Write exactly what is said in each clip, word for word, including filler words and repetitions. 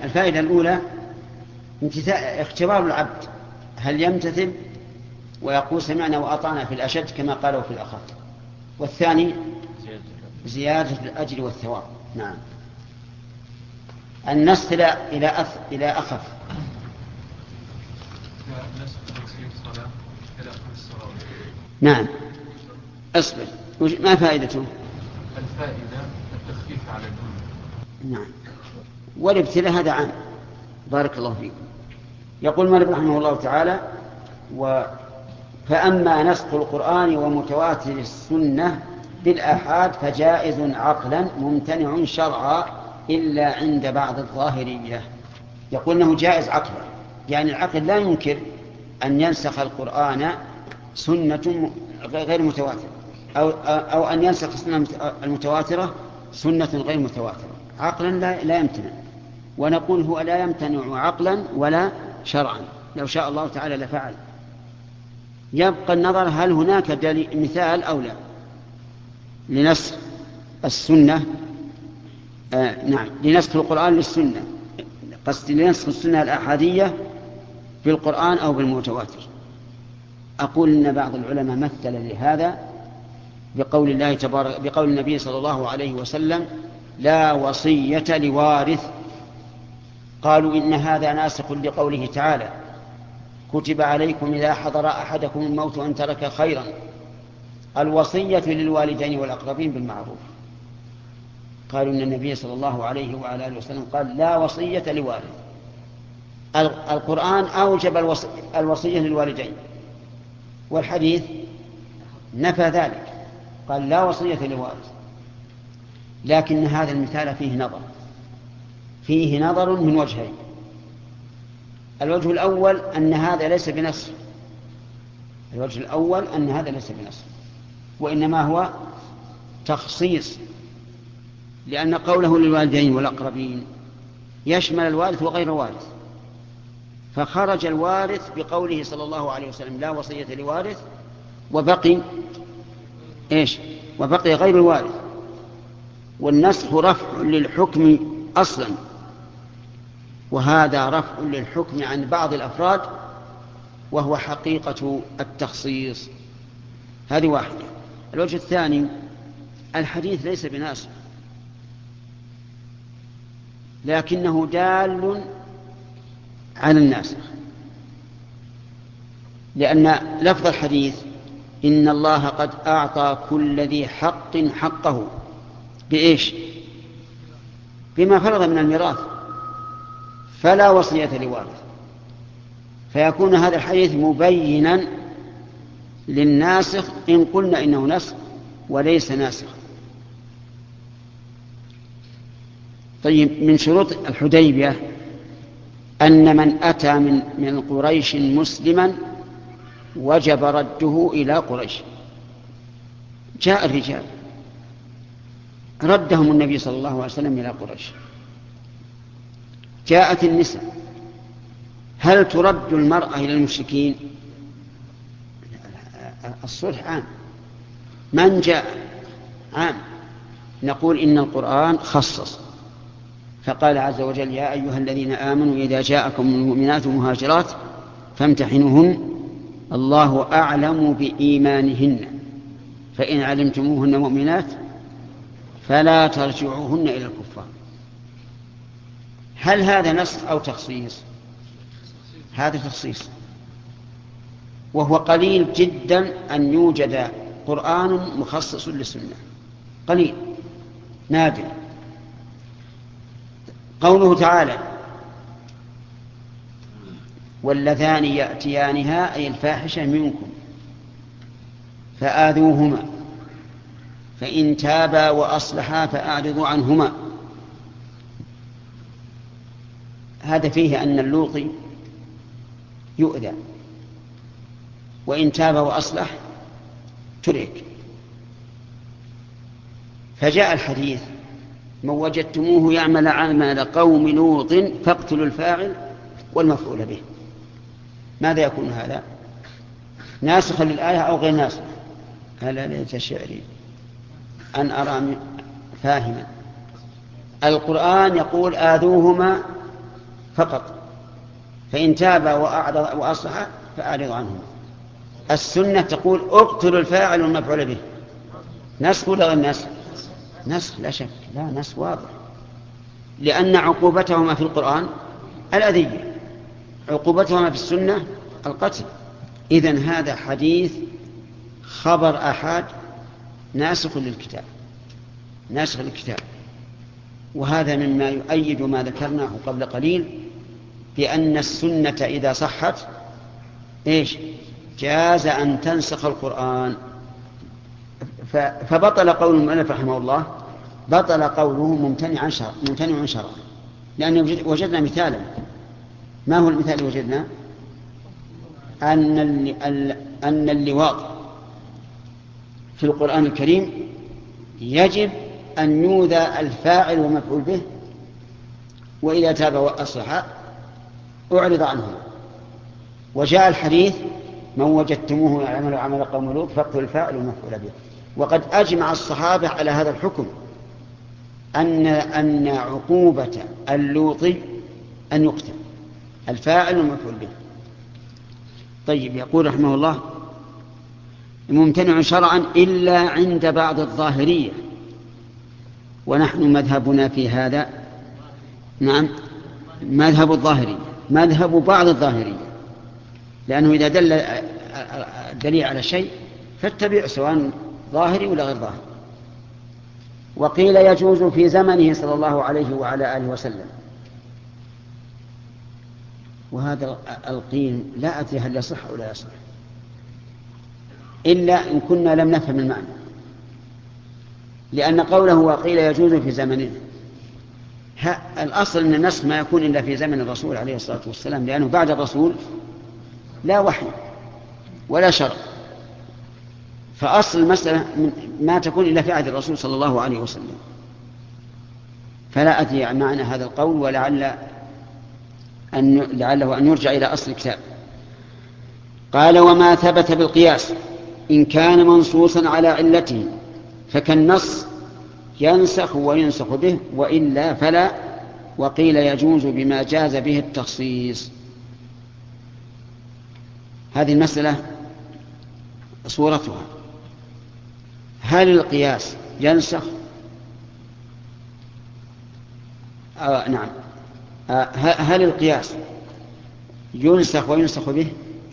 الفائدة الأولى اختبار العبد هل يمتثل ويقول سمعنا وأطعنا في الأشد كما قالوا في الأخف. والثاني زيادة الأجر والثواب. نعم. النسخ إلى أث... إلى أخف. نعم. أصبر، ما فائدته؟ الفائدة التخفيف على الأمة. نعم. والابتلاء هذا عام. بارك الله فيكم. يقول مالك رحمه الله تعالى: و فأما نسخ القرآن ومتواتر السنة بالآحاد فجائز عقلا ممتنع شرعا إلا عند بعض الظاهرية. يقول أنه جائز عقلا، يعني العقل لا ينكر أن ينسخ القرآن سنة غير متواترة، أو, أو أن ينسخ السنة المتواترة سنة غير متواترة. عقلا لا, لا يمتنع. ونقول هو لا يمتنع عقلا ولا شرعا، لو شاء الله تعالى لفعل. يبقى النظر هل هناك مثال أو لا لنسخ السنة. آه نعم، لنسخ القرآن للسنة، قصد لنسخ السنة الأحادية بالقرآن أو بالمتواتر. أقول إن بعض العلماء مثل لهذا بقول الله تبارك بقول النبي صلى الله عليه وسلم: لا وصية لوارث. قالوا إن هذا ناسخ لقوله تعالى: كتب عليكم إذا حضر أحدكم الموت أن ترك خيرا الوصية للوالدين والأقربين بالمعروف. قالوا إن النبي صلى الله عليه وعلى آله وسلم قال: لا وصية لوارث. القرآن أوجب الوصية للوالدين، والحديث نفى ذلك، قال: لا وصية لوارث. لكن هذا المثال فيه نظر فيه نظر من وجهين. الوجه الأول أن هذا ليس بنص الوجه الأول أن هذا ليس بنص وإنما هو تخصيص، لأن قوله للوالدين والأقربين يشمل الوارث وغير الوارث، فخرج الوارث بقوله صلى الله عليه وسلم: لا وصية لوارث، وبقي إيش؟ وبقي غير الوارث. والنسخ رفع للحكم أصلا، وهذا رفع للحكم عن بعض الأفراد، وهو حقيقة التخصيص. هذه واحدة. الوجه الثاني: الحديث ليس بناسخ، لكنه دال على الناسخ، لأن لفظ الحديث: إن الله قد أعطى كل ذي حق حقه بإيش؟ بما فرض من الميراث، فلا وصية لوارث. فيكون هذا الحديث مبينا للناسخ إن قلنا إنه نسخ وليس ناسخ. طيب، من شروط الحديبية أن من أتى من من قريش مسلما وجب رده إلى قريش. جاء الرجال ردهم النبي صلى الله عليه وسلم إلى قريش. جاءت النساء، هل ترد المرأة إلى المشركين؟ الصلح عام، من جاء عام. نقول إن القرآن خصص، فقال عز وجل: يا أيها الذين آمنوا إذا جاءكم المؤمنات مهاجرات فامتحنوهن الله أعلم بإيمانهن فإن علمتموهن مؤمنات فلا ترجعوهن إلى الكفار. هل هذا نسخ أو تخصيص؟ هذا تخصيص، وهو قليل جدا أن يوجد قرآن مخصص للسنة، قليل نادر. قوله تعالى: واللذان يأتيانها أي الفاحشة منكم فآذوهما فإن تابا وأصلحا فأعرضوا عنهما. هذا فيه أن اللوطي يؤذى، وإن تاب وأصلح ترك. فجاء الحديث: من وجدتموه يعمل عمل قوم لوط فاقتلوا الفاعل والمفعول به. ماذا يكون هذا؟ ناسخا للآية أو غير ناسخ؟ هذا ليس شعري أن أرى فاهما. القرآن يقول: آذوهما فقط، فإن تاب وأعرض وأصلح فأعرض عنهما. السنة تقول اقتلوا الفاعل والمفعول به. نسخ ولا غير نسخ؟ نسخ لا شك، لا نسخ واضح، لأن عقوبتهما في القرآن الأذية، عقوبتهما في السنة القتل. إذن هذا حديث خبر أحد ناسخ للكتاب، ناسخ للكتاب. وهذا مما يؤيد ما ذكرناه قبل قليل بأن السنة إذا صحت إيش جاز أن تنسخ القرآن. فبطل قول المؤلف رحمه الله، بطل قوله ممتنع شرعا، ممتنع شرعا، لأن وجدنا مثالا. ما هو المثال اللي وجدنا؟ أن أن اللواط في القرآن الكريم يجب أن يوذى الفاعل ومفعول به، وإذا تاب وأصلح أعرض عنه. وجاء الحديث من وجدتموه يعمل عمل قوم لوط فاقتلوا الفاعل والمفعول به. وقد أجمع الصحابة على هذا الحكم، أن أن عقوبة اللوطي أن يقتل الفاعل والمفعول به. طيب، يقول رحمه الله ممتنع شرعا إلا عند بعض الظاهرية، ونحن مذهبنا في هذا نعم مذهب الظاهرية، مذهب بعض الظاهرية، لأنه إذا دل الدليل على شيء فاتبع سواء ظاهري ولا غير ظاهري. وقيل يجوز في زمنه صلى الله عليه وعلى آله وسلم. وهذا القيل لا أدري هل يصح أو لا يصح، إلا إن كنا لم نفهم المعنى، لأن قوله وقيل يجوز في زمنه، الأصل أن النسخ ما يكون إلا في زمن الرسول عليه الصلاة والسلام، لأنه بعد الرسول لا وحي ولا شرع، فأصل المسألة ما تكون إلا في عهد الرسول صلى الله عليه وسلم. فلا أدري معنى هذا القول، ولعل أن لعله أن يرجع إلى أصل الكتاب. قال وما ثبت بالقياس إن كان منصوصا على علته فكالنص ينسخ وينسخ به، وإلا فلا. وقيل يجوز بما جاز به التخصيص. هذه المسألة صورتها: هل القياس ينسخ؟ آه نعم. آه هل القياس ينسخ وينسخ به؟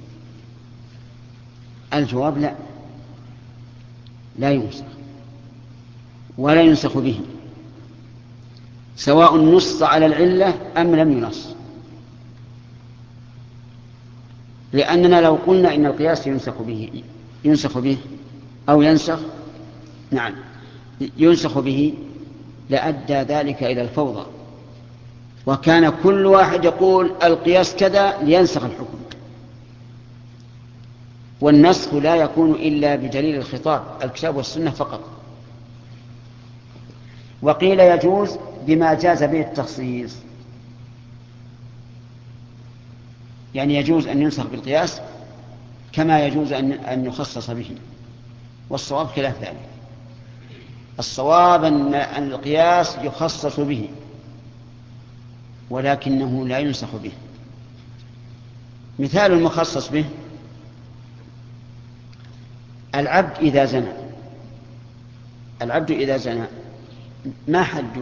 الجواب لا، لا ينسخ ولا ينسخ به، سواء نص على العلة أم لم ينص. لأننا لو قلنا إن القياس ينسخ به ينسخ به أو ينسخ نعم ينسخ به لأدى ذلك إلى الفوضى، وكان كل واحد يقول القياس كذا لينسخ الحكم. والنسخ لا يكون إلا بدليل الخطاب الكتاب والسنة فقط. وقيل يجوز بما جاز به التخصيص، يعني يجوز أن ينسخ بالقياس كما يجوز أن يخصص به، والصواب خلاف ذلك. الصواب أن القياس يخصص به ولكنه لا ينسخ به. مثال المخصص به: العبد إذا زنى، العبد إذا زنى ما حده؟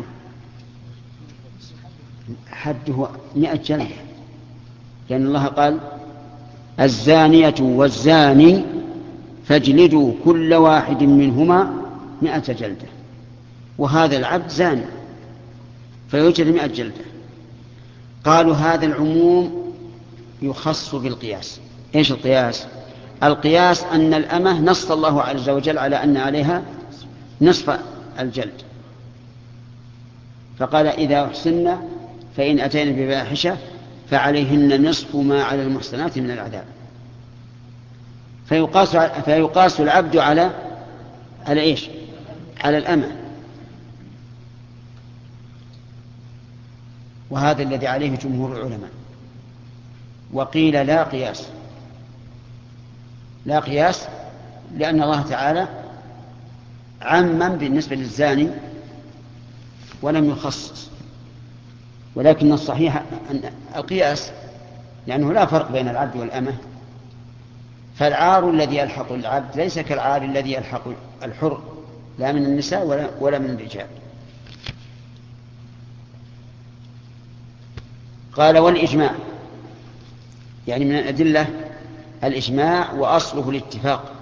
حده مئة جلدة، لأن الله قال الزانية والزاني فاجلدوا كل واحد منهما مئة جلدة، وهذا العبد زاني فيوجد مئة جلدة. قالوا هذا العموم يخص بالقياس. إيش القياس؟ القياس أن الأمة نص الله عز وجل على أن عليها نصف الجلد، فقال إذا أحسن فإن أتينا بفاحشة فعليهن نصف ما على المحسنات من العذاب. فيقاس, فيقاس العبد على على إيش؟ على الأمة. وهذا الذي عليه جمهور العلماء. وقيل لا قياس، لا قياس، لأن الله تعالى عمم بالنسبة للزاني ولم يخصص. ولكن الصحيح أن القياس، لأنه لا فرق بين العبد والأمة، فالعار الذي يلحق العبد ليس كالعار الذي يلحق الحر، لا من النساء ولا, ولا من الرجال. قال والإجماع، يعني من الأدلة الإجماع، وأصله الاتفاق.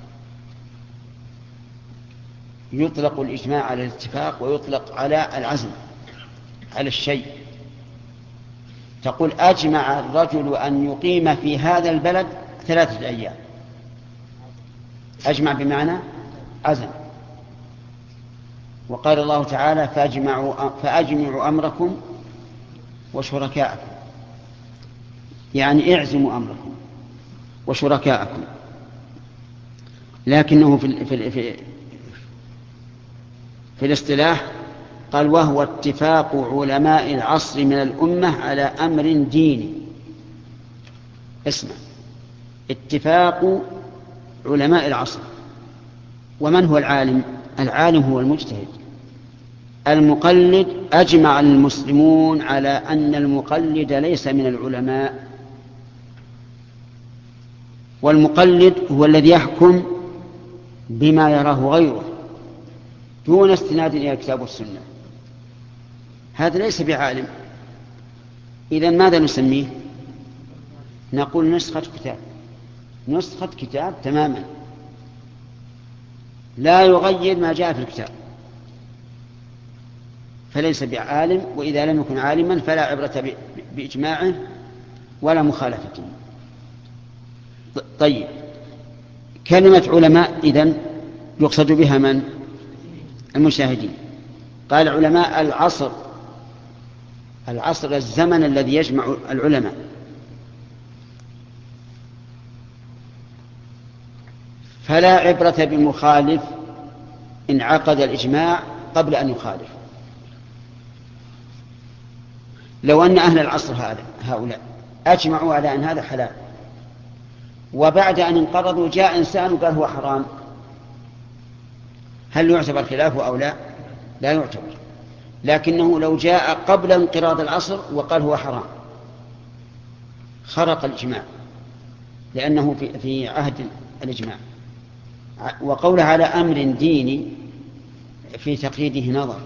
يطلق الإجماع على الاتفاق ويطلق على العزم على الشيء. تقول أجمع الرجل أن يقيم في هذا البلد ثلاثة أيام، أجمع بمعنى عزم. وقال الله تعالى فأجمعوا, فأجمعوا أمركم وشركاءكم، يعني اعزموا أمركم وشركاءكم. لكنه في, في, في, في الاصطلاح قال وهو اتفاق علماء العصر من الأمة على أمر ديني. اسمع، اتفاق علماء العصر. ومن هو العالم؟ العالم هو المجتهد. المقلد أجمع المسلمون على أن المقلد ليس من العلماء، والمقلد هو الذي يحكم بما يراه غيره دون استناد إلى الكتاب والسنة. هذا ليس بعالم. إذن ماذا نسميه؟ نقول نسخة كتاب، نسخة كتاب تماما، لا يغير ما جاء في الكتاب، فليس بعالم. وإذا لم يكن عالما فلا عبرة بإجماعه ولا مخالفته. طيب، كلمة علماء إذن يقصد بها من؟ المشاهدين. قال علماء العصر، العصر الزمن الذي يجمع العلماء. فلا عبرة بمخالف إن عقد الإجماع قبل أن يخالف. لو أن أهل العصر هذا هؤلاء أجمعوا على أن هذا حلال، وبعد أن انقرضوا جاء إنسان وقال هو حرام، هل يعتبر خلافه أو لا؟ لا يعتبر. لكنه لو جاء قبل انقراض العصر وقال هو حرام خرق الإجماع، لأنه في, في عهد الإجماع. وقوله على أمر ديني في تقييده نظر،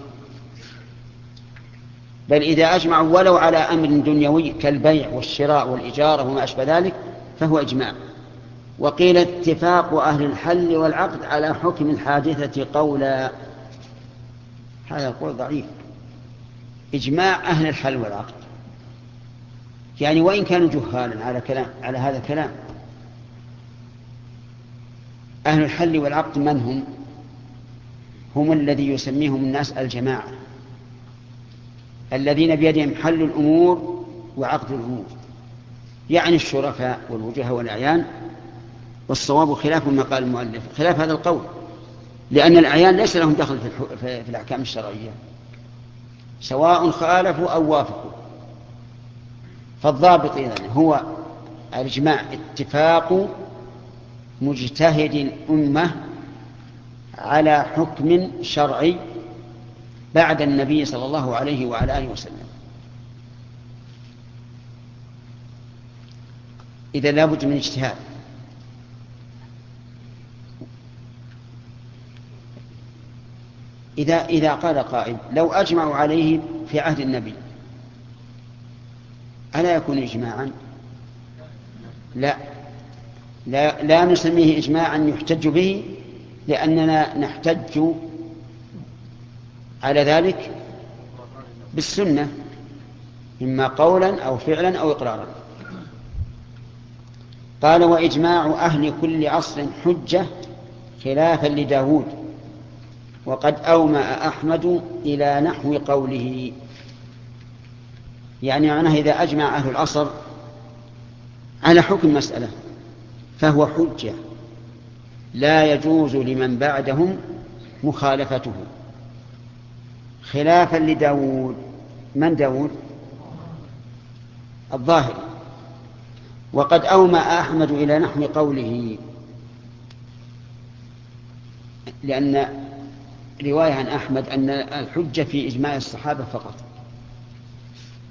بل إذا أجمعوا ولو على أمر دنيوي كالبيع والشراء والإجارة وما أشبه ذلك فهو إجماع. وقيل اتفاق أهل الحل والعقد على حكم الحادثة قولا. هذا القول ضعيف. إجماع أهل الحل والعقد، يعني وإن كانوا جهالا على كلام على هذا الكلام. أهل الحل والعقد من هم؟ هم الذي يسميهم الناس الجماعة، الذين بيدهم حل الأمور وعقد الأمور، يعني الشركاء والوجهاء والأعيان. والصواب خلاف ما قال المؤلف، خلاف هذا القول، لأن الأعيان ليس لهم دخل في الأحكام الشرعية سواء خالفوا أو وافقوا. فالضابط إذن هو الإجماع اتفاق مجتهد الأمة على حكم شرعي بعد النبي صلى الله عليه وعلى آله وسلم. إذا لابد من اجتهاد. إذا, إذا قال قائل لو أجمعوا عليه في عهد النبي ألا يكون إجماعا؟ لا لا, لا نسميه إجماعا يحتج به، لأننا نحتج على ذلك بالسنة إما قولا أو فعلا أو إقرارا. قال وإجماع أهل كل عصر حجة خلافا لداود، وقد أومأ أحمد إلى نحو قوله. يعني معناه إذا أجمع أهل العصر على حكم مسألة فهو حجة لا يجوز لمن بعدهم مخالفته، خلافا لداود. من داود؟ الظاهري. وقد أومأ أحمد إلى نحو قوله، لأن رواية عن أحمد أن الحجة في إجماع الصحابة فقط،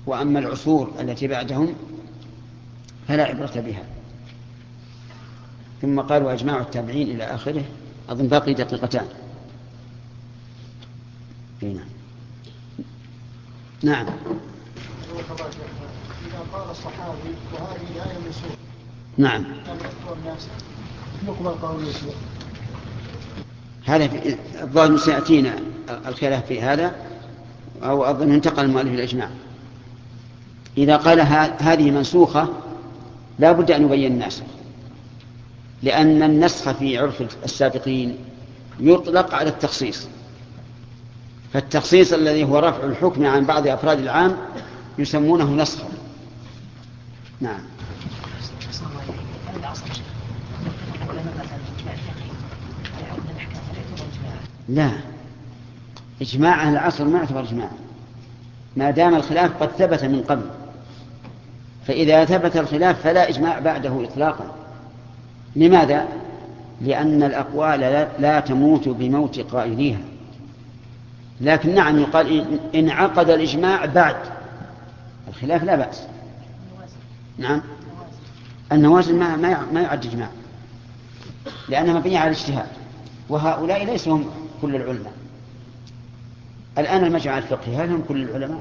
وأما العصور التي بعدهم فلا عبرة بها. ثم قال وأجماع التابعين إلى آخره. أظن باقي دقيقتان. هنا. نعم. إذا قال الصحابي وهذه آية من سورة نعم. يقبل قوله هذا الظاهر سيأتينا الخلاف في هذا، أو أظن انتقل المؤلف الإجماع. إذا قال هذه منسوخة لا بد أن يبين الناسخ، لأن النسخ في عرف السابقين يطلق على التخصيص، فالتخصيص الذي هو رفع الحكم عن بعض أفراد العام يسمونه نسخا. نعم. لا، إجماع أهل العصر ما يعتبر إجماع ما دام الخلاف قد ثبت من قبل، فإذا ثبت الخلاف فلا إجماع بعده إطلاقا. لماذا؟ لأن الأقوال لا تموت بموت قائليها، لكن نعم يقال إن عقد الإجماع بعد الخلاف لا بأس. نعم. النوازل ما ما يعد إجماع لأنها مبنية على الاجتهاد، وهؤلاء ليسوا هم كل العلماء. الآن المجمع الفقهي هل هم كل العلماء؟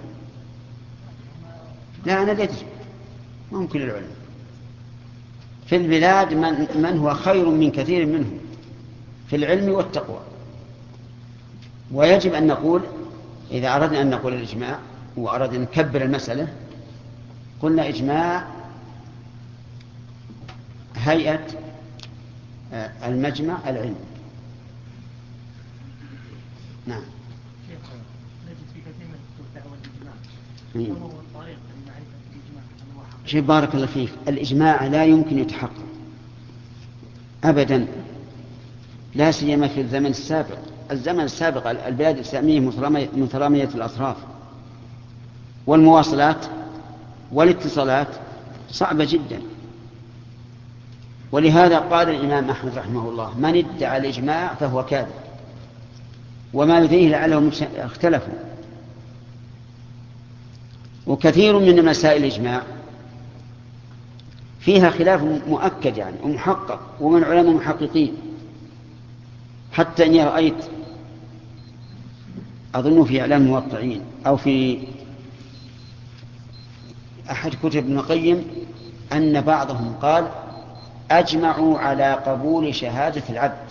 لا، أنا لا أدري، ما هم كل العلماء. في البلاد من, من هو خير من كثير منهم في العلم والتقوى. ويجب أن نقول إذا أردنا أن نقول الإجماع وأردنا أن نكبر المسألة قلنا إجماع هيئة المجمع العلمي. نعم. نجد في كثير من كتب دعوة الإجماع هو الطريق لمعرفة الإجماع أنواعه. شيء بارك الله فيك، الإجماع لا يمكن يتحقق أبدا، لا سيما في الزمن السابق. الزمن السابق البلاد الإسلامية مترامية الأطراف، والمواصلات والاتصالات صعبة جدا. ولهذا قال الإمام أحمد رحمه الله من ادعى الإجماع فهو كاذب، وما يدريه لعلهم اختلفوا. وكثير من مسائل الإجماع فيها خلاف مؤكد يعني ومحقق ومن علماء محققين، حتى إني رأيت أظن في إعلام الموقعين أو في أحد كتب ابن القيم أن بعضهم قال أجمعوا على قبول شهادة العبد،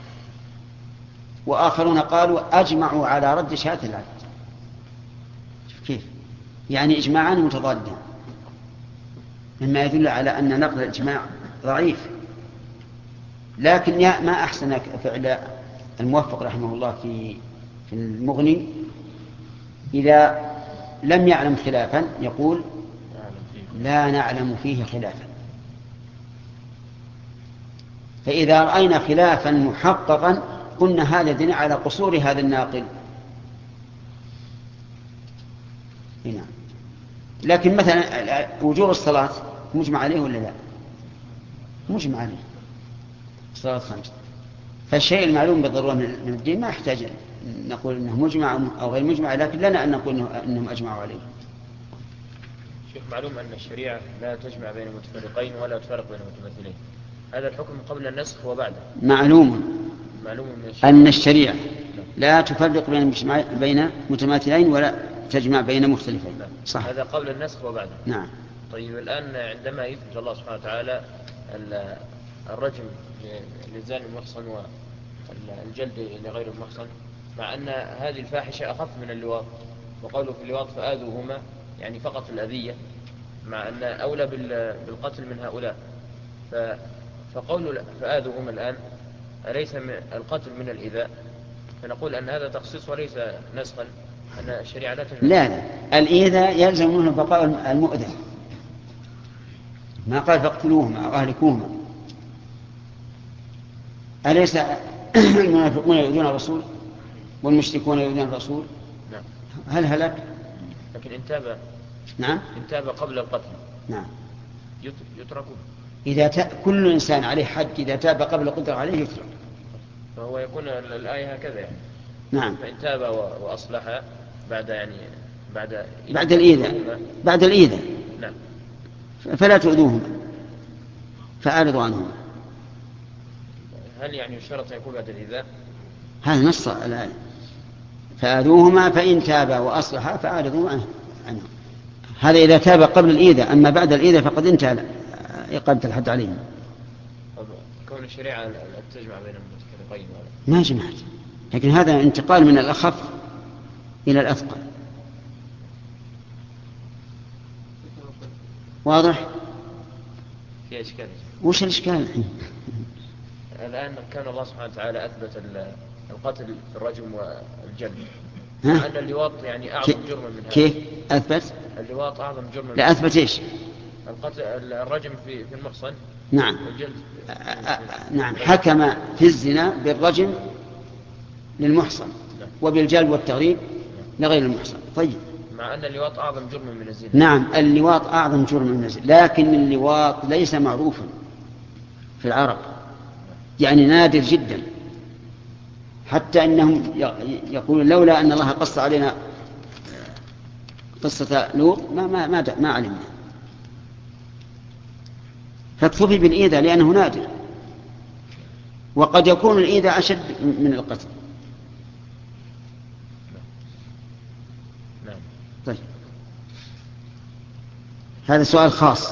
وآخرون قالوا أجمعوا على رد شهادة العبد. كيف؟ يعني إجماعان متضادان، مما يدل على أن نقل الإجماع ضعيف. لكن ما أحسن فعل الموفق رحمه الله في في المغني إذا لم يعلم خلافا يقول لا نعلم فيه خلافا. فإذا رأينا خلافا محققا قلنا هذا دليل على قصور هذا الناقل. هنا. لكن مثلا وجوب الصلاة مجمع عليه ولا لا؟ مجمع عليه، الصلاة خمسة. فالشيء المعلوم بالضرورة من الدين ما يحتاج نقول انه مجمع او غير مجمع، لكن لنا ان نقول انهم اجمعوا عليه. شيخ، معلوم ان الشريعة لا تجمع بين المتفرقين ولا تفرق بين المتماثلين، هذا الحكم قبل النسخ وبعده. معلوم معلوم من الشريعة ان الشريعة لا تفرق بين بين متماثلين ولا تجمع بين مختلفين. صح. هذا قبل النسخ وبعده. نعم. طيب الآن عندما يثبت الله سبحانه وتعالى الرجم للزاني المحصن والجلد لغير المحصن، مع أن هذه الفاحشة أخف من اللواط، وقوله في اللواط فآذوهما يعني فقط الأذية، مع أن أولى بالقتل من هؤلاء. فقول فآذوهما الآن أليس القتل من الإذاء؟ فنقول أن هذا تخصيص وليس نسخا، أن الشريعة لا تجمع. لا لا، الإيذاء يلزم منه بقاء المؤذى، ما قال فاقتلوهما أو أهلكوهما. أليس المنافقون يؤذون الرسول والمشركون يؤذون الرسول؟ نعم. هل هلك؟ لكن إن تاب. نعم. إن تاب قبل القتل. نعم. يتركون. إذا ت... كل إنسان عليه حد إذا تاب قبل القدرة عليه يترك. فهو يكون الآية هكذا يعني. نعم. فإن تاب وأصلح بعد يعني بعد بعد الإيذاء بعد الإيذاء نعم. فلا تؤذوهما فأعرضوا عنهما. هل يعني يشترط أن يكون بعد الإيذاء؟ هذا نص الآية فآذوهما فإن تابا وأصلحا فأعرضوا عنه. هذا إذا تاب قبل الإيذاء، أما بعد الإيذاء فقد انتهى إقامة الحد عليهم. كون الشريعة تجمع بين المتفرقين ما جمعت، لكن هذا انتقال من الأخف إلى الأثقل. واضح؟ في إشكال. وش الإشكال الحين؟ الآن كان الله سبحانه وتعالى أثبت القتل في الرجم والجلد، ها؟ أن اللواط يعني أعظم جرما من هذا. كيف أثبت؟ اللواط أعظم جرما. لا أثبت إيش؟ القتل الرجم في في المحصن. نعم. والجلد. نعم، حكم في الزنا بالرجم للمحصن وبالجلد والتغريب لغير المحصن. طيب. مع أن اللواط أعظم جرما من الزنا. نعم، اللواط أعظم جرما من الزنا، لكن اللواط ليس معروفا في العرب، يعني نادر جدا، حتى أنهم يقولون لولا أن الله قص علينا قصة لوط ما ما ما, ما علمنا. فاكتفي بالإيذاء لأنه نادر، وقد يكون الإيذاء أشد من القتل. نعم. طيب، هذا سؤال خاص. هل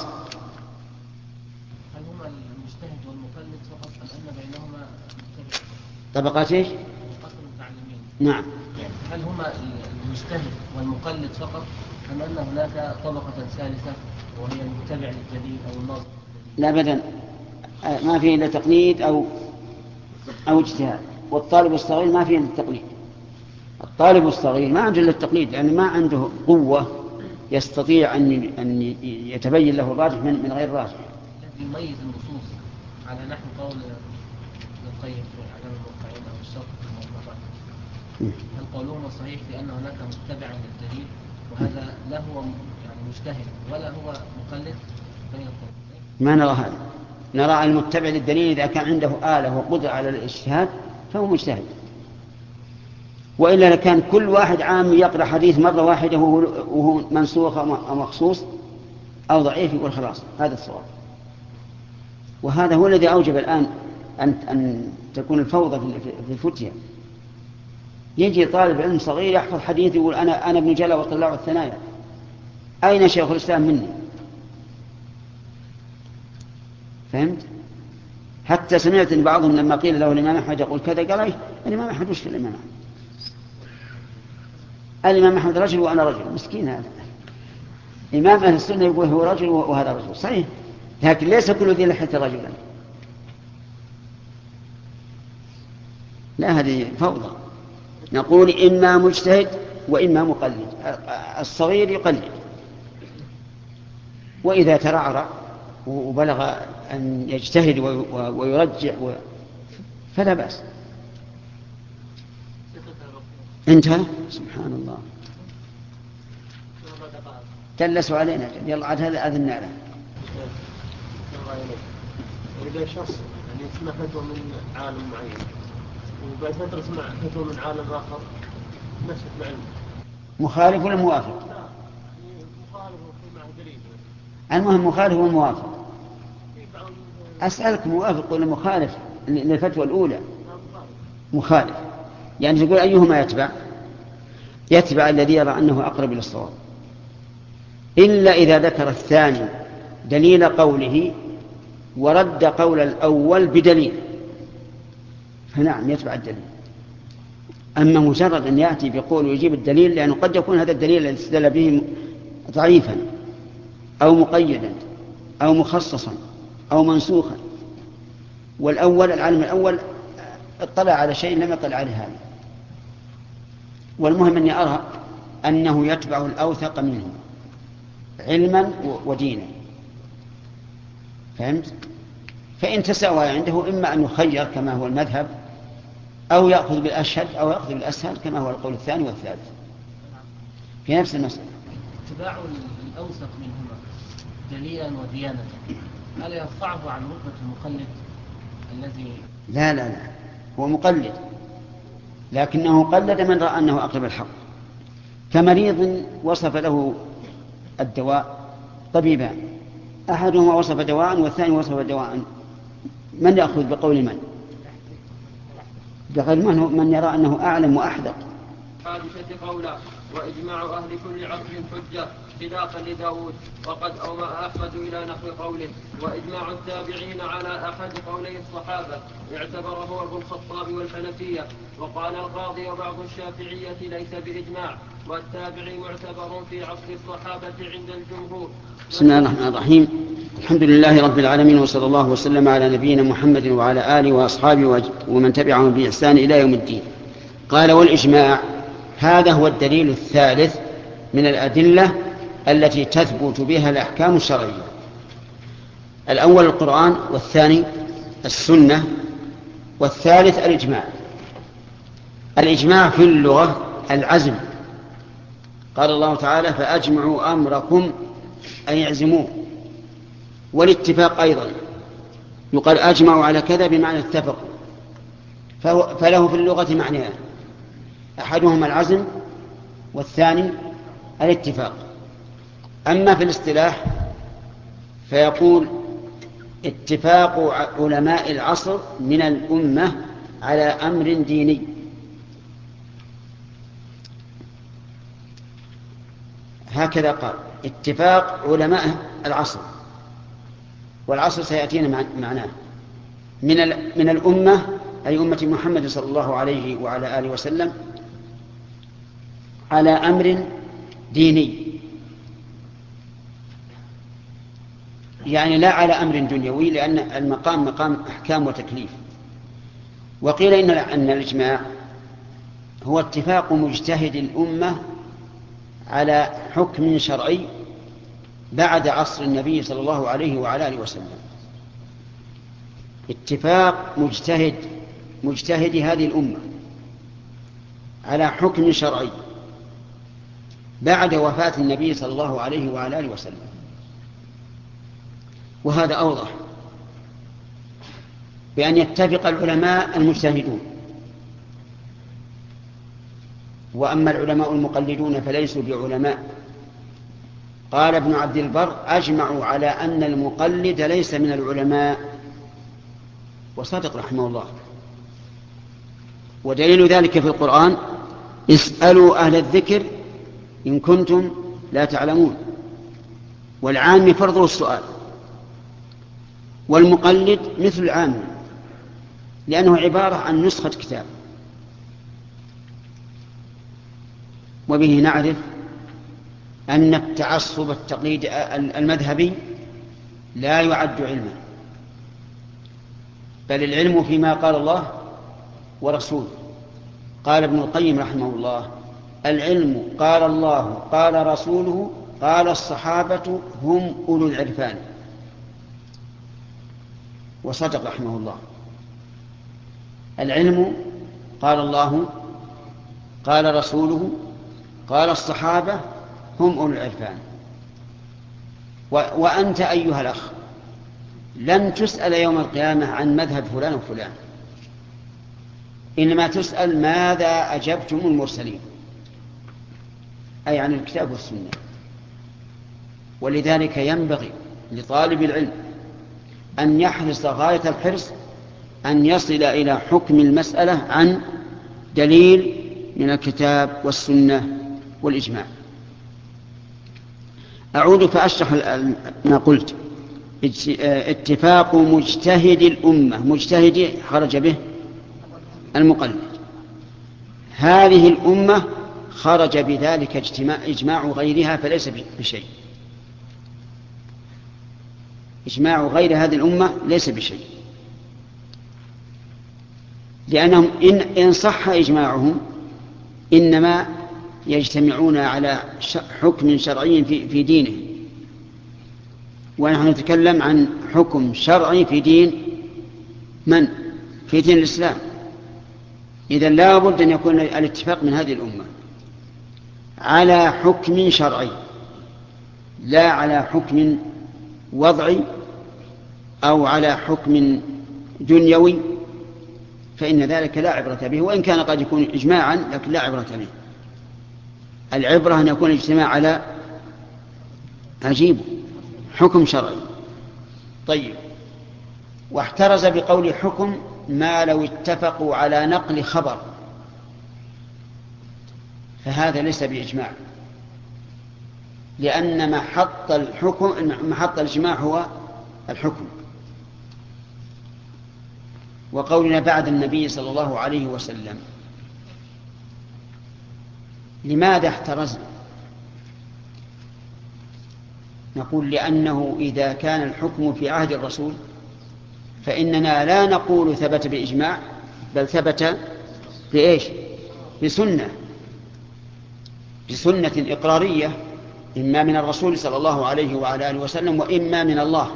هما المجتهد والمقلد فقط أم أن بينهما طبقات ايش؟ نعم. هل هما المجتهد والمقلد فقط أم أن هناك طبقة ثالثة وهي المتبع للدليل أو النظر؟ لا أبدا، ما فيه إلا تقليد أو أو اجتهاد. والطالب الصغير ما فيه إلا التقليد. الطالب الصغير ما عنده إلا التقليد، لأن ما عنده قوة يستطيع أن أن يتبين له الراجح من من غير راجح. الذي يميز النصوص على نحو قول ابن القيم في إعلام الموقعين أو الشرط في الموقعات، هل قولهما صحيح لأن هناك متبع للدليل وهذا لا هو يعني مجتهد ولا هو مقلد؟ ما نرى هذا. نرى المتبع للدليل إذا كان عنده آلة وقدرة على الاجتهاد فهو مجتهد، وإلا كان كل واحد عام يقرأ حديث مرة واحدة وهو منسوخ أو مخصوص أو ضعيف يقول خلاص هذا الصواب. وهذا هو الذي أوجب الآن أن, أن تكون الفوضى في الفتية. يجي طالب علم صغير يحفظ حديث يقول أنا أنا ابن جلا وطلع الثنايا، أين شيخ الإسلام مني؟ فهمت؟ حتى سمعت أن بعضهم لما قيل له الإمام أحمد يقول كذا قال إيه الإمام أحمد وش في الإمام أحمد؟ الإمام أحمد رجل وأنا رجل. مسكين هذا. إمام أهل السنة يقول هو رجل وهذا رجل، صحيح، لكن ليس كل ذي لحية رجلا. لا، هذه فوضى. نقول إما مجتهد وإما مقلد. الصغير يقلد، وإذا ترعرع وبلغ أن يجتهد ويرجع فلا بأس. انتهى. سبحان الله، جلسوا علينا. يلا عاد هذا أذن له. إذا شخص يعني يسمع فتوى من عالم معين وبعد فترة سمع فتوى من عالم آخر نفس العلم، مخالف ولا موافق؟ لا، مخالف ومع دليل. المهم مخالف وموافق. أسألك موافق ولا مخالف للفتوى الأولى؟ مخالف. يعني تقول أيهما يتبع؟ يتبع الذي يرى أنه أقرب للصواب، إلا إذا ذكر الثاني دليل قوله ورد قول الأول بدليل، فنعم يتبع الدليل. أما مجرد أن يأتي بقول ويجيب الدليل، لأنه قد يكون هذا الدليل الذي استدل به ضعيفا أو مقيدا أو مخصصا أو منسوخا، والأول العالم الأول اطلع على شيء لم يطلع عليه هذا. والمهم أني أرى أنه يتبع الأوثق منه علما ودينا. فهمت؟ فإن تساوى عنده إما أن يخير كما هو المذهب أو يأخذ بالأشهد أو يأخذ بالأسهل كما هو القول الثاني والثالث في نفس المسألة. اتباع الأوثق منهما دليلا وديانة هل يرفعه عن رتبة المقلد الذي؟ لا لا لا، هو مقلد لكنه قلد من رأى أنه أقرب الحق. كمريض وصف له الدواء طبيبان، أحدهما وصف دواء والثاني وصف دواء، من يأخذ بقول من؟ بقول من, من يرى أنه أعلم وأحذق. حادثة قولا وإجماع أهل كل عصر حجة خلافا لداود، وقد أومأ أحمد إلى نحو قوله وإجماع التابعين على أحد قولي الصحابة اعتبره أبو الخطاب والحنفية. وقال القاضي وبعض الشافعية ليس بإجماع، والتابعي معتبر في عصر الصحابة عند الجمهور. بسم الله الرحمن الرحيم، الحمد لله رب العالمين، وصلى الله وسلم على نبينا محمد وعلى آله وأصحابه ومن تبعهم بإحسان إلى يوم الدين. قال والإجماع هذا هو الدليل الثالث من الأدلة التي تثبت بها الأحكام الشرعية. الأول القرآن، والثاني السنة، والثالث الإجماع. الإجماع في اللغة العزم، قال الله تعالى فأجمعوا أمركم أن يعزموه. والاتفاق أيضا يقال أجمعوا على كذا بمعنى اتفقوا، فله في اللغة معنيان، أحدهما العزم والثاني الاتفاق. أما في الاصطلاح فيقول اتفاق علماء العصر من الأمة على أمر ديني. هكذا قال اتفاق علماء العصر، والعصر سيأتينا معناه من من الأمة أي أمة محمد صلى الله عليه وعلى آله وسلم على أمر ديني، يعني لا على أمر دنيوي، لأن المقام مقام أحكام وتكليف. وقيل إن أن الإجماع هو اتفاق مجتهد الأمة على حكم شرعي بعد عصر النبي صلى الله عليه وعلى آله وسلم. اتفاق مجتهد مجتهد هذه الأمة على حكم شرعي بعد وفاة النبي صلى الله عليه وعلى آله وسلم، وهذا أوضح بأن يتفق العلماء المجتهدون. وأما العلماء المقلدون فليسوا بعلماء. قال ابن عبد البر أجمعوا على أن المقلد ليس من العلماء، وصدق رحمه الله. ودليل ذلك في القرآن اسألوا أهل الذكر إن كنتم لا تعلمون. والعام فرضه السؤال، والمقلد مثل العام لأنه عبارة عن نسخة كتاب. وبه نعرف أن التعصب التقليد المذهبي لا يعد علما، بل العلم فيما قال الله ورسوله. قال ابن القيم رحمه الله العلم قال الله قال رسوله قال الصحابة هم أولو العرفان. وصدق رحمه الله، العلم قال الله قال رسوله قال الصحابة هم أولو العرفان. وأنت أيها الأخ لن تسأل يوم القيامة عن مذهب فلان وفلان، إنما تسأل ماذا أجبتم المرسلين، أي عن الكتاب والسنة. ولذلك ينبغي لطالب العلم أن يحرص غاية الحرص أن يصل إلى حكم المسألة عن دليل من الكتاب والسنة والإجماع. أعود فأشرح ما قلت. اتفاق مجتهد الأمة، مجتهد خرج به المقلد، هذه الأمة خرج بذلك اجتماع إجماع غيرها فليس بشيء. إجماع غير هذه الأمة ليس بشيء، لأنهم إن, إن صح إجماعهم إنما يجتمعون على حكم شرعي في, في دينه، ونحن نتكلم عن حكم شرعي في دين من؟ في دين الإسلام. إذن لا بد أن يكون الاتفاق من هذه الأمة على حكم شرعي لا على حكم وضعي أو على حكم دنيوي، فإن ذلك لا عبرة به، وإن كان قد يكون إجماعا لكن لا عبرة به. العبرة أن يكون الاجتماع على عجيب حكم شرعي. طيب، واحترز بقول حكم ما لو اتفقوا على نقل خبر، فهذا ليس بإجماع، لأن محط الحكم محط الإجماع هو الحكم. وقولنا بعد النبي صلى الله عليه وسلم، لماذا احترزنا؟ نقول لأنه إذا كان الحكم في عهد الرسول فإننا لا نقول ثبت بإجماع، بل ثبت بإيش؟ بسنة، بسنة إقرارية، إما من الرسول صلى الله عليه وعلى آله وسلم وإما من الله.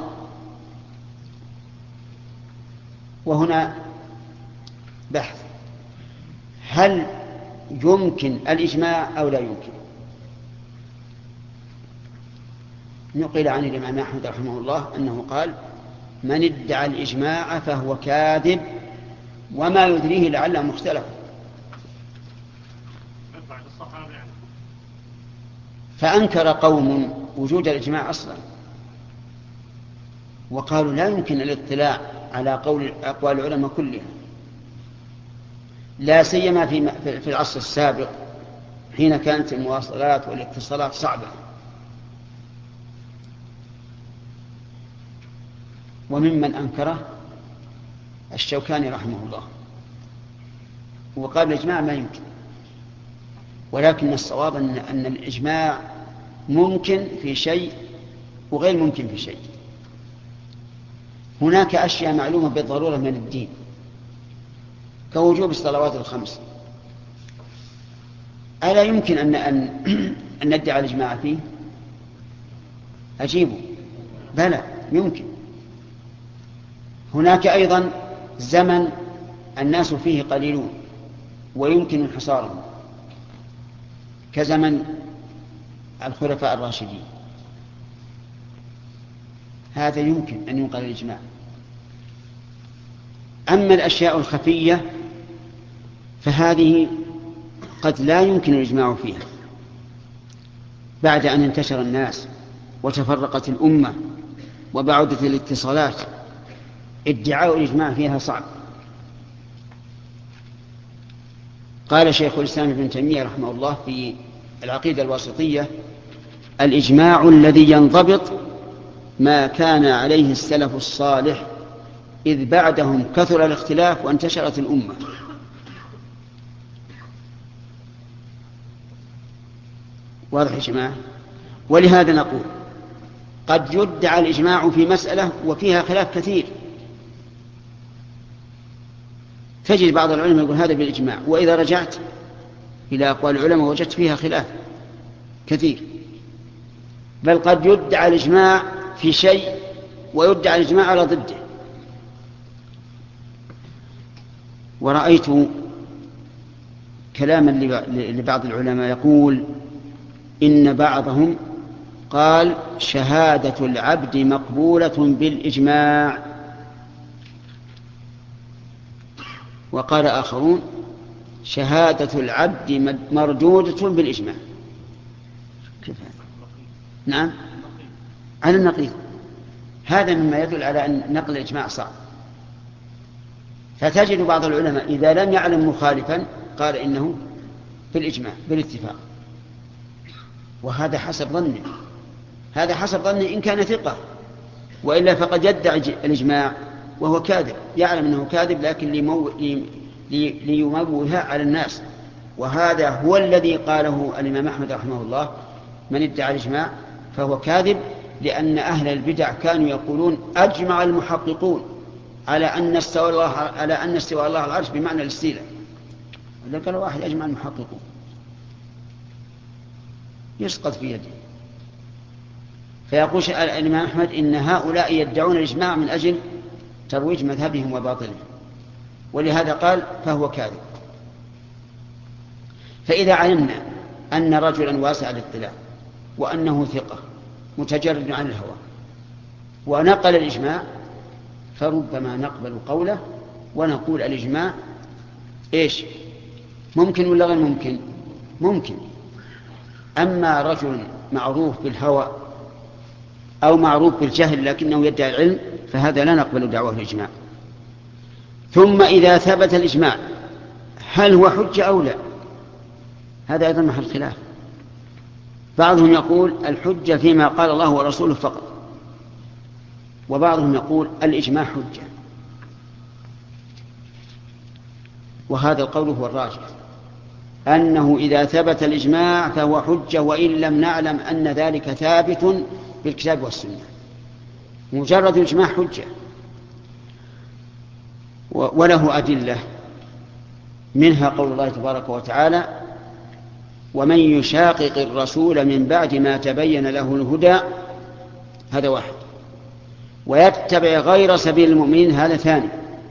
وهنا بحث، هل يمكن الإجماع أو لا يمكن؟ نقل عن الإمام أحمد رحمه الله أنه قال: من ادعى الإجماع فهو كاذب وما يدريه لعله مختلف. فأنكر قوم وجود الإجماع أصلا، وقالوا لا يمكن الاطلاع على قول أقوال العلماء كلها، لا سيما في العصر السابق حين كانت المواصلات والاتصالات صعبة. وممن أنكره الشوكاني رحمه الله، وقال الإجماع ما يمكن، ولكن الصواب أن, أن الإجماع ممكن في شيء وغير ممكن في شيء. هناك أشياء معلومة بالضرورة من الدين كوجوب الصلوات الخمس، ألا يمكن أن, أن, أن ندعي الإجماع فيه؟ أجيبه بلى يمكن. هناك أيضا زمن الناس فيه قليلون ويمكن انحصارهم، كزمن الخلفاء الراشدين، هذا يمكن أن ينقل الإجماع. أما الأشياء الخفية فهذه قد لا يمكن الإجماع فيها بعد أن انتشر الناس وتفرقت الأمة وبعدت الاتصالات، ادعاء الإجماع فيها صعب. قال شيخ الإسلام ابن تيمية رحمه الله في العقيدة الواسطية: الإجماع الذي ينضبط ما كان عليه السلف الصالح، إذ بعدهم كثر الاختلاف وانتشرت الأمة. واضح يا جماعة؟ ولهذا نقول قد يدعى الإجماع في مسألة وفيها خلاف كثير، تجد بعض العلماء يقول هذا بالإجماع، وإذا رجعت إلى أقوال العلماء وجدت فيها خلاف كثير. بل قد يدعى الإجماع في شيء ويدعى الإجماع على ضده. ورأيت كلاما لبعض العلماء يقول إن بعضهم قال شهادة العبد مقبولة بالإجماع، وقال آخرون شهادة العبد مردودة بالإجماع. كيف هذا؟ نعم، على النقيض. هذا مما يدل على أن نقل الإجماع صعب. فتجد بعض العلماء إذا لم يعلم مخالفا قال إنه بالإجماع بالاتفاق، وهذا حسب ظنه، هذا حسب ظنه إن كان ثقة، وإلا فقد يدعي الإجماع وهو كاذب، يعلم أنه كاذب لكن ليموه على الناس. وهذا هو الذي قاله الإمام أحمد رحمه الله: من ادعى الإجماع فهو كاذب، لأن أهل البدع كانوا يقولون أجمع المحققون على أن استوى الله على أن استوى الله على العرش بمعنى الاستيلاء. إذا قال واحد أجمع المحققون يسقط في يده. فيقول الإمام أحمد إن هؤلاء يدعون الإجماع من أجل ترويج مذهبهم وباطلهم، ولهذا قال فهو كاذب. فإذا علمنا أن رجلا واسع الاطلاع وأنه ثقة متجرد عن الهوى ونقل الإجماع، فربما نقبل قوله ونقول الإجماع إيش؟ ممكن ولا غير ممكن؟ ممكن. أما رجل معروف بالهوى أو معروف بالجهل لكنه يدعي العلم فهذا لا نقبل دعواه الإجماع. ثم إذا ثبت الإجماع هل هو حجة أو لا؟ هذا أيضا محل خلاف. بعضهم يقول الحجة فيما قال الله ورسوله فقط، وبعضهم يقول الإجماع حجة، وهذا القول هو الراجح، أنه إذا ثبت الإجماع فهو حجة وإن لم نعلم أن ذلك ثابت بالكتاب والسنة. مجرد الإجماع حجة وله أدلة، منها قول الله تبارك وتعالى: ومن يشاقق الرسول من بعد ما تبين له الهدى، هذا واحد، ويتبع غير سبيل المؤمنين، هذا ثاني.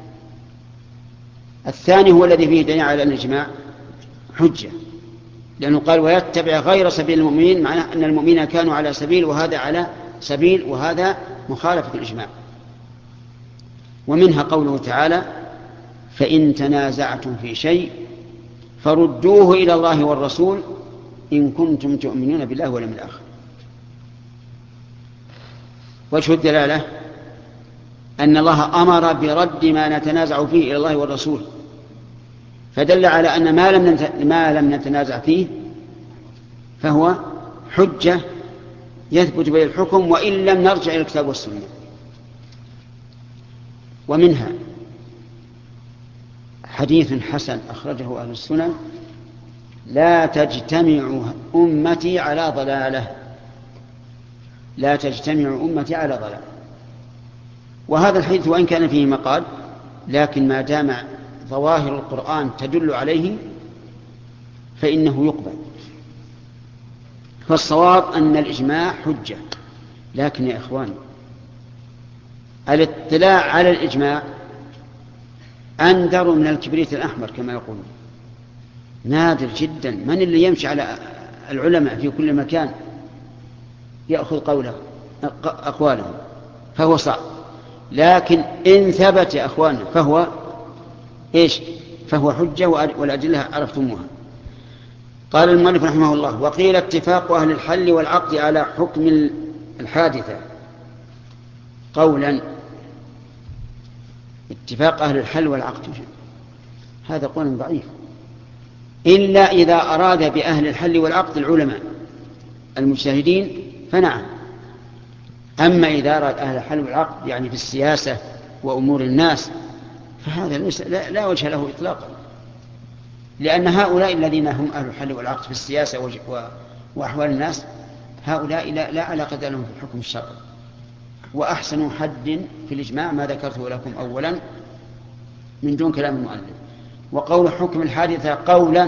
الثاني هو الذي فيه دليل على الإجماع حجة، لأنه قال ويتبع غير سبيل المؤمنين، معناه أن المؤمنين كانوا على سبيل وهذا على سبيل، وهذا مخالفة الإجماع. ومنها قوله تعالى: فإن تنازعتم في شيء فردوه إلى الله والرسول إن كنتم تؤمنون بالله واليوم الآخر. وجه الدلالة أن الله أمر برد ما نتنازع فيه إلى الله والرسول، فدل على أن ما لم ما لم نتنازع فيه فهو حجة يثبت به الحكم وإن لم نرجع إلى الكتاب والسنة. ومنها حديث حسن أخرجه أهل السنن: لا تجتمع أمتي على ضلالة، لا تجتمع أمتي على ضلالة. وهذا الحديث وإن كان فيه مقال، لكن ما دام ظواهر القرآن تدل عليه فإنه يقبل. فالصواب أن الإجماع حجة، لكن يا إخواني الاطلاع على الإجماع أندر من الكبريت الأحمر كما يقولون، نادر جدا. من اللي يمشي على العلماء في كل مكان يأخذ قوله أقوالهم؟ فهو صعب. لكن إن ثبت يا أخواننا فهو إيش؟ فهو حجة، والأدلة عرفتموها. قال المؤلف رحمه الله: وقيل اتفاق أهل الحل والعقد على حكم الحادثة قولا. اتفاق أهل الحل والعقد هذا قول ضعيف، إلا إذا أراد بأهل الحل والعقد العلماء المجتهدين فنعم. أما إذا أراد أهل الحل والعقد يعني في السياسة وأمور الناس فهذا لا, لا وجه له إطلاقا، لأن هؤلاء الذين هم أهل الحل والعقد في السياسة وأحوال الناس هؤلاء لا, لا علاقة لهم في الحكم الشرعي. وأحسن حد في الإجماع ما ذكرته لكم أولا من دون كلام المؤلف. وقول حكم الحادثة قولا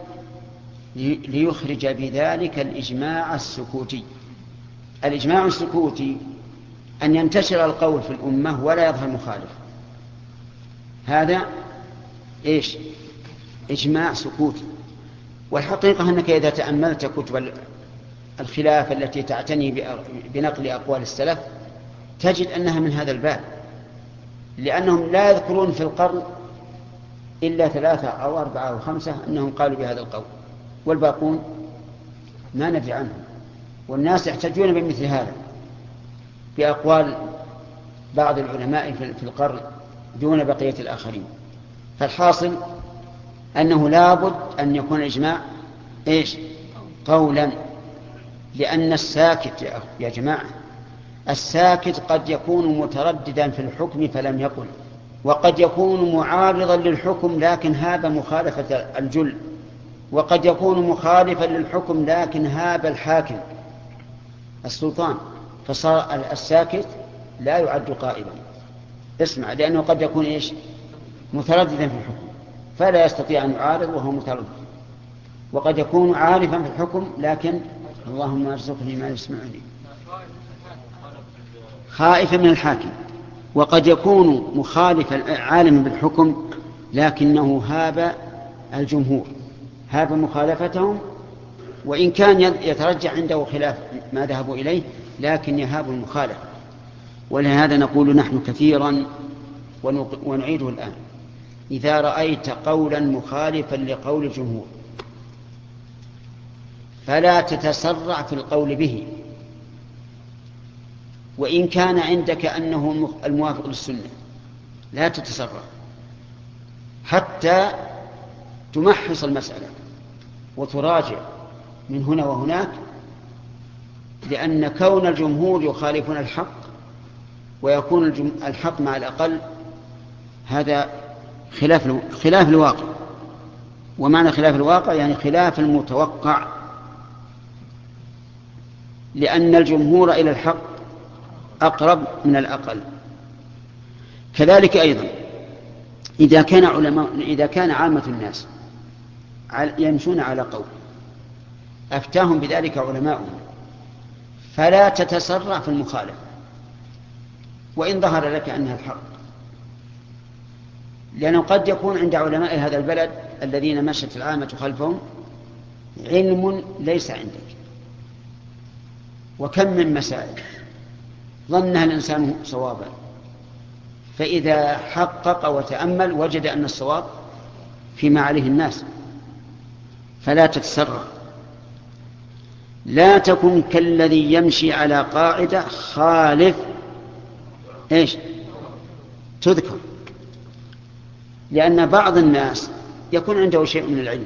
ليخرج بذلك الإجماع السكوتي. الإجماع السكوتي أن ينتشر القول في الأمة ولا يظهر مخالف، هذا إيش؟ إجماع سكوتي. والحقيقة أنك إذا تأملت كتب الخلاف التي تعتني بنقل أقوال السلف تجد أنها من هذا الباب، لأنهم لا يذكرون في القرن إلا ثلاثة أو أربعة أو خمسة أنهم قالوا بهذا القول، والباقون ما ندري عنهم. والناس يحتجون بمثل هذا بأقوال بعض العلماء في القرن دون بقية الآخرين. فالحاصل أنه لابد أن يكون الإجماع إيش؟ قولا، لأن الساكت يا جماعة الساكت قد يكون مترددا في الحكم فلم يقل، وقد يكون معارضا للحكم لكن هذا مخالفة الجل، وقد يكون مخالفا للحكم لكن هذا الحاكم السلطان، فصار الساكت لا يعد قائلا. اسمع، لأنه قد يكون إيش؟ مترددا في الحكم فلا يستطيع أن يعارض وهو متردد، وقد يكون عارفا في الحكم لكن اللهم ارزقني ما يسمعني خائفا من الحاكم، وقد يكون مخالفا عالما بالحكم لكنه هاب الجمهور، هاب مخالفتهم، وإن كان يترجح عنده خلاف ما ذهبوا إليه لكن يهاب المخالفة. ولهذا نقول نحن كثيرا ونعيده الآن: إذا رأيت قولا مخالفا لقول الجمهور فلا تتسرع في القول به، وإن كان عندك أنه الموافق للسنة لا تتسرع حتى تمحص المسألة وتراجع من هنا وهناك، لأن كون الجمهور يخالفون الحق ويكون الحق مع الأقل هذا خلاف خلاف الواقع. ومعنى خلاف الواقع يعني خلاف المتوقع، لأن الجمهور إلى الحق أقرب من الأقل. كذلك أيضا إذا كان علماء إذا كان عامة الناس يمشون على قول أفتاهم بذلك علماؤهم، فلا تتسرع في المخالفة وإن ظهر لك أنها الحق، لأنه قد يكون عند علماء هذا البلد الذين مشت العامة خلفهم علم ليس عندك. وكم من مسائل ظنها الإنسان صوابا، فإذا حقق وتأمل وجد أن الصواب فيما عليه الناس. فلا تتسرع. لا تكن كالذي يمشي على قاعدة خالف إيش تذكر، لأن بعض الناس يكون عنده شيء من العلم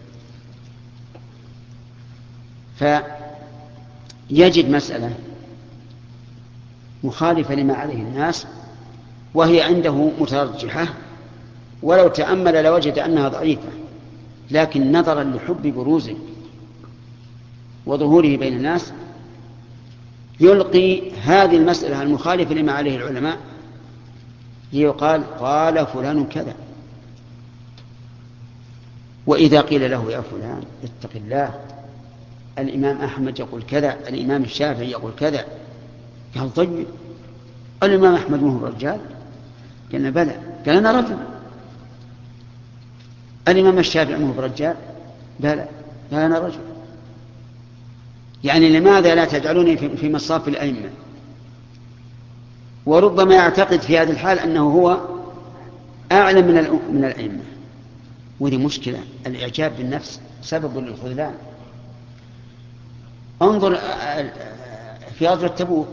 فيجد مسألة مخالفة لما عليه الناس وهي عنده مترجحة، ولو تأمل لوجد أنها ضعيفة، لكن نظرا لحب بروزه وظهوره بين الناس يلقي هذه المسألة المخالفة لما عليه العلماء ليقال قال فلان كذا. وإذا قيل له يا فلان اتق الله، الإمام أحمد يقول كذا، الإمام الشافعي يقول كذا، قال طيب الإمام أحمد ما هو رجال؟ قالنا بلى، قال أنا رجل. الإمام الشافعي ما هو رجال؟ بلى، قال أنا رجل. يعني لماذا لا تجعلوني في مصاف الأئمة؟ وربما يعتقد في هذه الحال أنه هو أعلم من من الأئمة، وهذه مشكلة. الإعجاب بالنفس سبب للخذلان. انظر في غزوة تبوك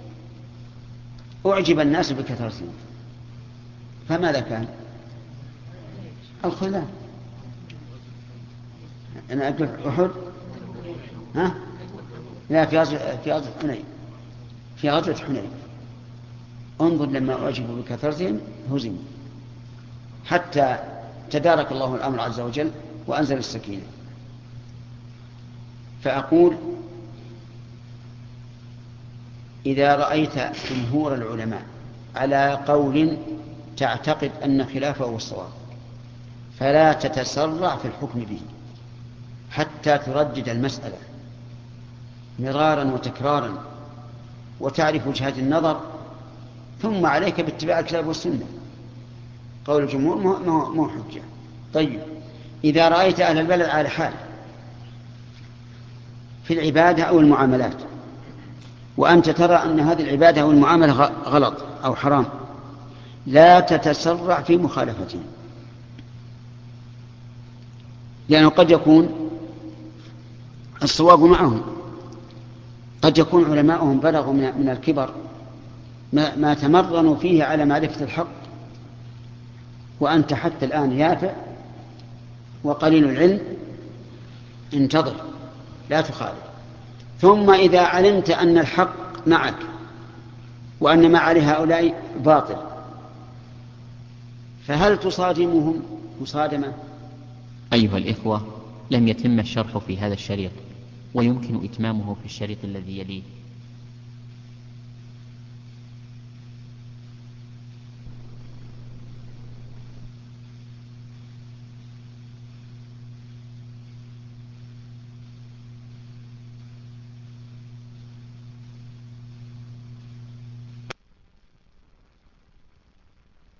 أعجب الناس بكثرتهم، فماذا كان؟ الخذلان. أنا أقول أحد ها؟ لا، في غزوة في غزوة حنين في غزوة حنين انظر لما أعجبوا بكثرتهم هزموا، حتى تدارك الله الأمر عز وجل وأنزل السكينة. فأقول إذا رأيت جمهور العلماء على قول تعتقد أن خلافه هو الصواب فلا تتسرع في الحكم به حتى تردد المسألة مرارا وتكرارا وتعرف وجهات النظر، ثم عليك باتباع الكتاب والسنة. قول الجمهور مو حجة. طيب إذا رأيت أهل البلد على حال في العبادة أو المعاملات وأنت ترى أن هذه العبادة أو المعاملة غلط أو حرام، لا تتسرع في مخالفتهم، لأنه قد يكون الصواب معهم، قد يكون علماؤهم بلغوا من الكبر ما, ما تمرنوا فيه على معرفة الحق، وأنت حتى الآن يافع وقليل العلم، انتظر لا تخالف. ثم إذا علمت أن الحق معك وأن ما عليه هؤلاء باطل، فهل تصادمهم مصادمة؟ أيها الإخوة، لم يتم الشرح في هذا الشريط، ويمكن إتمامه في الشريط الذي يليه.